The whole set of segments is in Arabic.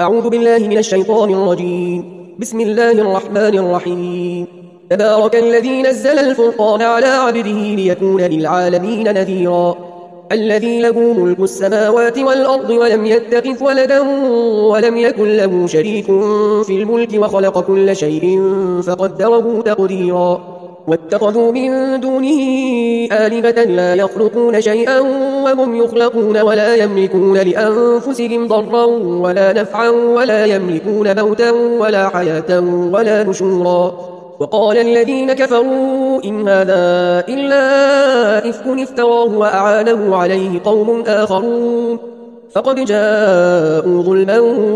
أعوذ بالله من الشيطان الرجيم. بسم الله الرحمن الرحيم. تبارك الذي نزل الفرقان على عبده ليكون للعالمين نذيرا. الذي له ملك السماوات والأرض ولم يتخذ ولدا ولم يكن له شريك في الملك وخلق كل شيء فقدره تقديرا. واتخذوا من دونه آلهة لا يخلقون شيئا وهم يخلقون ولا يملكون لأنفسهم ضرا ولا نفعا ولا يملكون موتا ولا حياة ولا نشورا. وقال الذين كفروا إن هذا إلا إفك افتراه وأعانه عليه قوم آخرون فقد جاءوا ظلما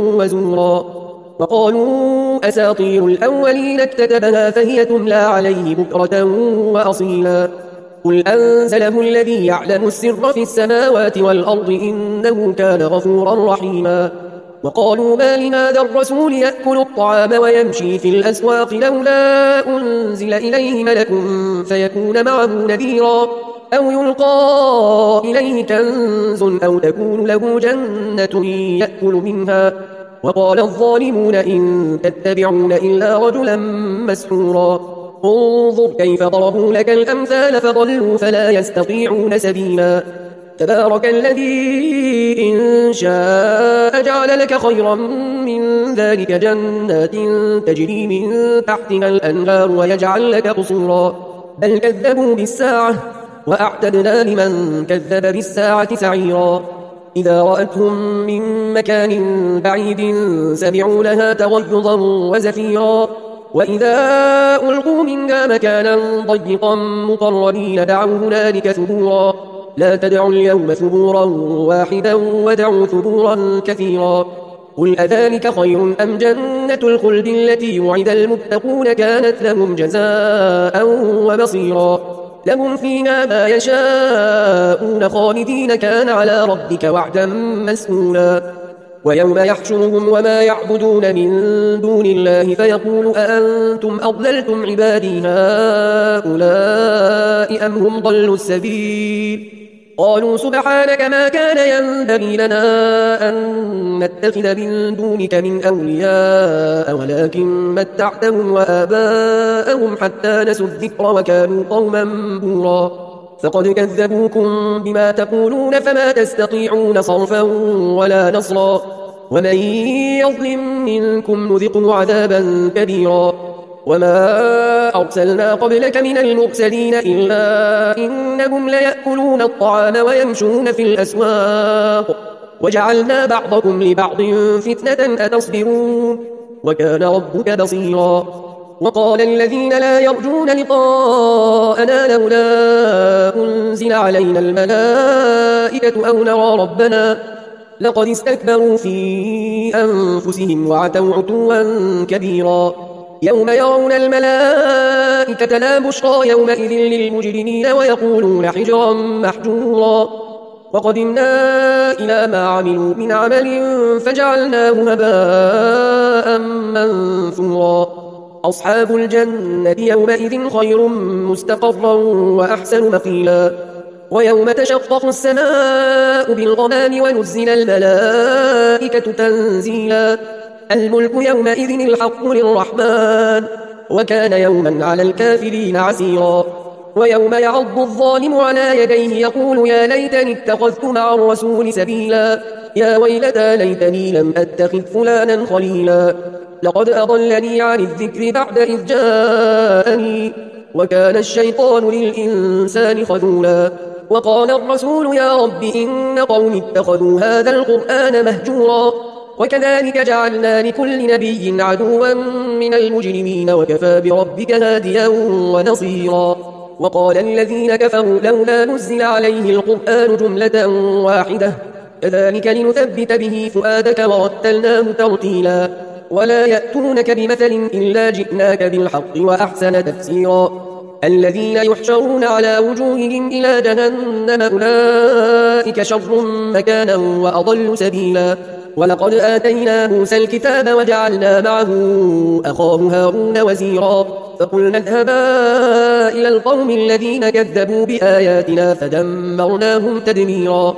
وزورا. وقالوا أساطير الأولين اكتتبها فهي تملى عليه بكرة وأصيلا. قل أنزله الذي يعلم السر في السماوات والأرض إنه كان غفورا رحيما. وقالوا ما لهذا الرسول يأكل الطعام ويمشي في الأسواق لولا أنزل إليه ملك فيكون معه نذيرا أو يلقى إليه كنز أو تكون له جنة يأكل منها. وقال الظالمون إن تتبعون إلا رجلا مسحورا. انظر كيف ضربوا لك الأمثال فضلوا فلا يستطيعون سبيلا. تبارك الذي إن شاء جعل لك خيرا من ذلك جنات تجري من تحتها الأنهار ويجعل لك قصورا. بل كذبوا بالساعة وأعتدنا لمن كذب بالساعة سعيرا. إذا رأتهم من مكان بعيد سمعوا لها تغيظا وزفيرا. وإذا ألقوا منها مكانا ضيقا مقرنين دعوا هنالك ثبورا. لا تدعوا اليوم ثبورا واحدا ودعوا ثبورا كثيرا. قل أذلك خير أم جنة الخلد التي وعد المتقون كانت لهم جزاء ومصيرا. لهم فيها ما يشاءون خالدين كان على ربك وعدا مسئولا. ويوم يحشرهم وما يعبدون من دون الله فيقول أأنتم أضللتم عبادي هؤلاء أم هم ضلوا السبيل. قالوا سبحانك ما كان ينبغي لنا أن نتخذ من دونك من أولياء ولكن متعتهم وآباءهم حتى نسوا الذكر وكانوا قوما بورا. فقد كذبوكم بما تقولون فما تستطيعون صرفا ولا نصرا. ومن يظلم منكم نذقه عذابا كبيرا. وما أرسلنا قبلك من المرسلين إلا إنهم ليأكلون الطعام ويمشون في الأسواق وجعلنا بعضكم لبعض فتنة أتصبرون وكان ربك بصيرا. وقال الذين لا يرجون لقاءنا لولا أنزل علينا الملائكة أو نرى ربنا لقد استكبروا في أنفسهم وعتوا عتوا كبيرا. يوم يرون الملائكة لا بشرى يومئذ للمجرمين ويقولون حجرا محجورا. وقدمنا إلى ما عملوا من عمل فجعلناه هباء منثورا. أصحاب الجنة يومئذ خير مستقرا وأحسن مقيلا. ويوم تشقق السماء بالغمام ونزل الملائكة تنزيلا. الملك يومئذ الحق للرحمن وكان يوما على الكافرين عسيرا. ويوم يعض الظالم على يديه يقول يا ليتني اتخذت مع الرسول سبيلا. يا ويلتى ليتني لم أتخذ فلانا خليلا. لقد أضلني عن الذكر بعد إذ جاءني وكان الشيطان للإنسان خذولا. وقال الرسول يا رب إن قوم اتخذوا هذا القرآن مهجورا. وكذلك جعلنا لكل نبي عدوا من المجرمين وكفى بربك هاديا ونصيرا. وقال الذين كفروا لولا نزل عليه القرآن جملة واحدة كذلك لنثبت به فؤادك ورتلناه ترتيلا. ولا يأتونك بمثل إلا جئناك بالحق وأحسن تفسيرا. الذين يحشرون على وجوههم إلى جهنم أولئك شر مكانا وأضل سبيلا. ولقد آتينا موسى الكتاب وجعلنا معه أخاه هارون وزيرا. فقلنا اذهبا إلى القوم الذين كذبوا بآياتنا فدمرناهم تدميرا.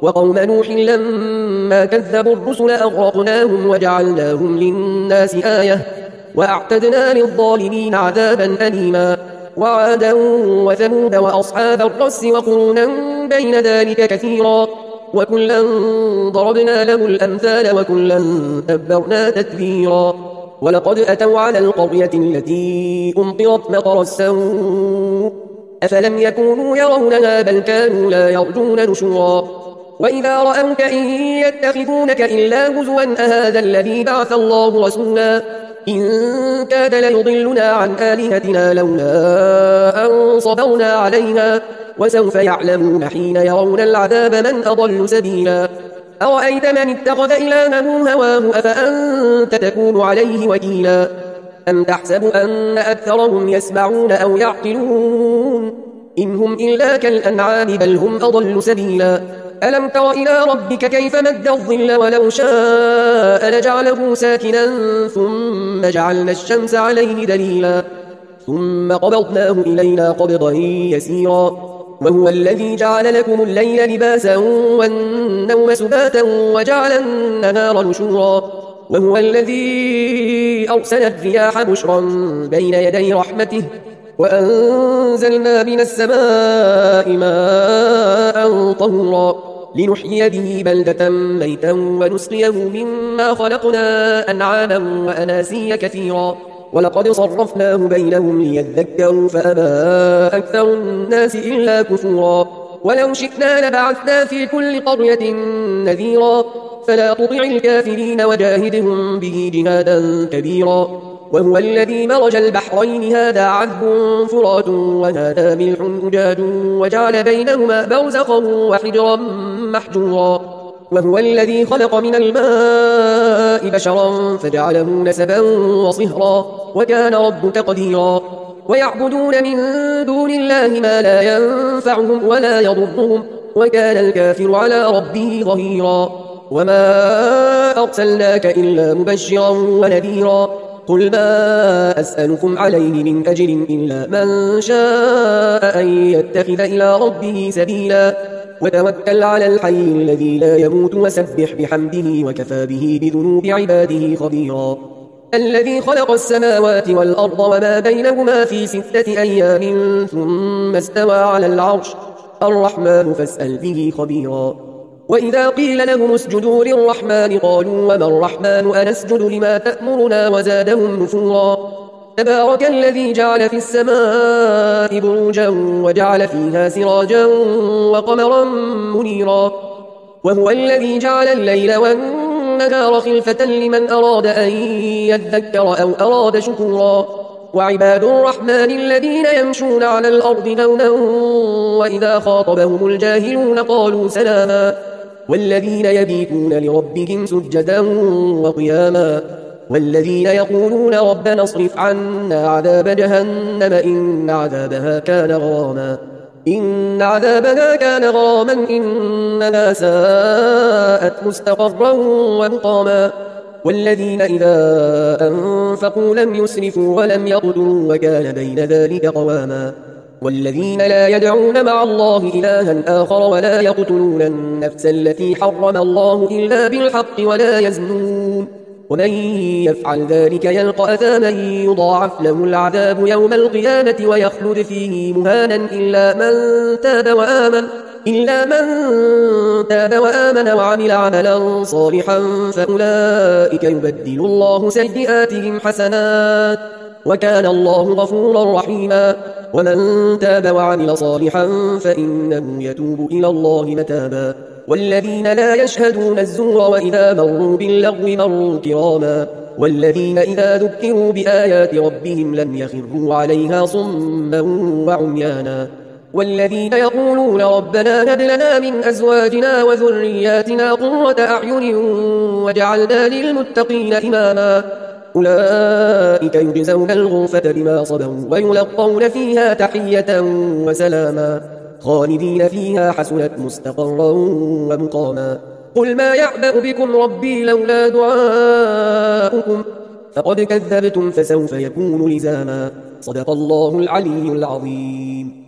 وقوم نوح لما كذبوا الرسل أغرقناهم وجعلناهم للناس آية وأعتدنا للظالمين عذابا أليما وعادا وثمود وأصحاب الرس وقرونا بين ذلك كثيرا وكلا ضربنا له الأمثال وكلا تبرنا تتبيرا ولقد أتوا على القرية التي أمطرت مطر السوء أفلم يكونوا يرونها بل كانوا لا يرجون نشورا وإذا رأوك إن يتخذونك إلا هزوا أهذا الذي بعث الله رسولا إن كاد ليضلنا عن آلهتنا لولا أن صبرنا عليها وسوف يعلمون حين يرون العذاب من أضل سبيلا أرأيت من اتخذ إلهه هواه أفأنت تكون عليه وكيلا أم تحسب أن أكثرهم يسمعون أو يعقلون إن هم إلا كالأنعام بل هم أضل سبيلا ألم تر إلى ربك كيف مد الظل ولو شاء لجعله ساكنا ثم جعلنا الشمس عليه دليلا ثم قبضناه إلينا قبضا يسيرا وهو الذي جعل لكم الليل لباسا والنوم سباتا وجعل النهار نشورا وهو الذي أرسل الرياح بشرا بين يدي رحمته وأنزلنا من السماء ماء طهورا لنحيي به بلدة ميتا ونسقيه مما خلقنا أنعاما وأناسيا كثيرا ولقد صرفناه بينهم ليذكروا فأبى أكثر الناس إلا كفورا ولو شئنا لبعثنا في كل قرية نذيرا فلا تطع الكافرين وجاهدهم به جهادا كبيرا وهو الذي مرج البحرين هذا عذب فرات وهذا ملح أجاج وجعل بينهما برزخا وحجرا محجورا وهو الذي خلق من الماء بشرا فجعله نسبا وصهرا وكان ربك قديرا ويعبدون من دون الله ما لا ينفعهم ولا يضرهم وكان الكافر على ربه ظهيرا وما أرسلناك إلا مبشرا ونذيرا قل ما أسألكم عليه من أجر إلا من شاء أن يتخذ إلى ربه سبيلا وتوكل على الحي الذي لا يموت وسبح بحمده وكفى به بذنوب عباده خبيرا الذي خلق السماوات والأرض وما بينهما في 6 أيام ثم استوى على العرش الرحمن فاسأل به خبيرا وإذا قيل لهم اسجدوا للرحمن قالوا وما الرحمن أنسجد لما تأمرنا وزادهم نفورا تبارك الذي جعل في السماء بروجا وجعل فيها سراجا وقمرا منيرا وهو الذي جعل الليل والنهار خلفة لمن أراد أن يذكر أو أراد شكورا وعباد الرحمن الذين يمشون على الأرض هونا وإذا خاطبهم الجاهلون قالوا سلاما والذين يبيتون لربهم سجدا وقياما والذين يقولون ربنا اصرف عنا عذاب جهنم إن عذابها كان غراما إنها ساءت مستقرا ومقاما والذين إذا أنفقوا لم يسرفوا ولم يقتروا وكان بين ذلك قواما والذين لا يدعون مع الله إلها آخر ولا يقتلون النفس التي حرم الله إلا بالحق ولا يزنون ومن يفعل ذلك يلقى أثاما يضاعف له العذاب يوم القيامة ويخلد فيه مهانا إلا من تاب وآمن وعمل عملا صالحا فأولئك يبدل الله سيئاتهم حسنات وكان الله غفورا رحيما ومن تاب وعمل صالحا فإنه يتوب إلى الله متابا والذين لا يشهدون الزور وإذا مروا باللغو مروا كراما والذين إذا ذكروا بآيات ربهم لم يخروا عليها صما وعميانا والذين يقولون ربنا هب لنا من أزواجنا وذرياتنا قرة أعين وجعلنا للمتقين إماما أولئك يجزون الغرفة بما صبروا ويلقون فيها تحية وسلاما خالدين فيها حسنت مستقرا ومقاما قل ما يعبأ بكم ربي لولا دعاؤكم فقد كذبتم فسوف يكون لزاما صدق الله العلي العظيم.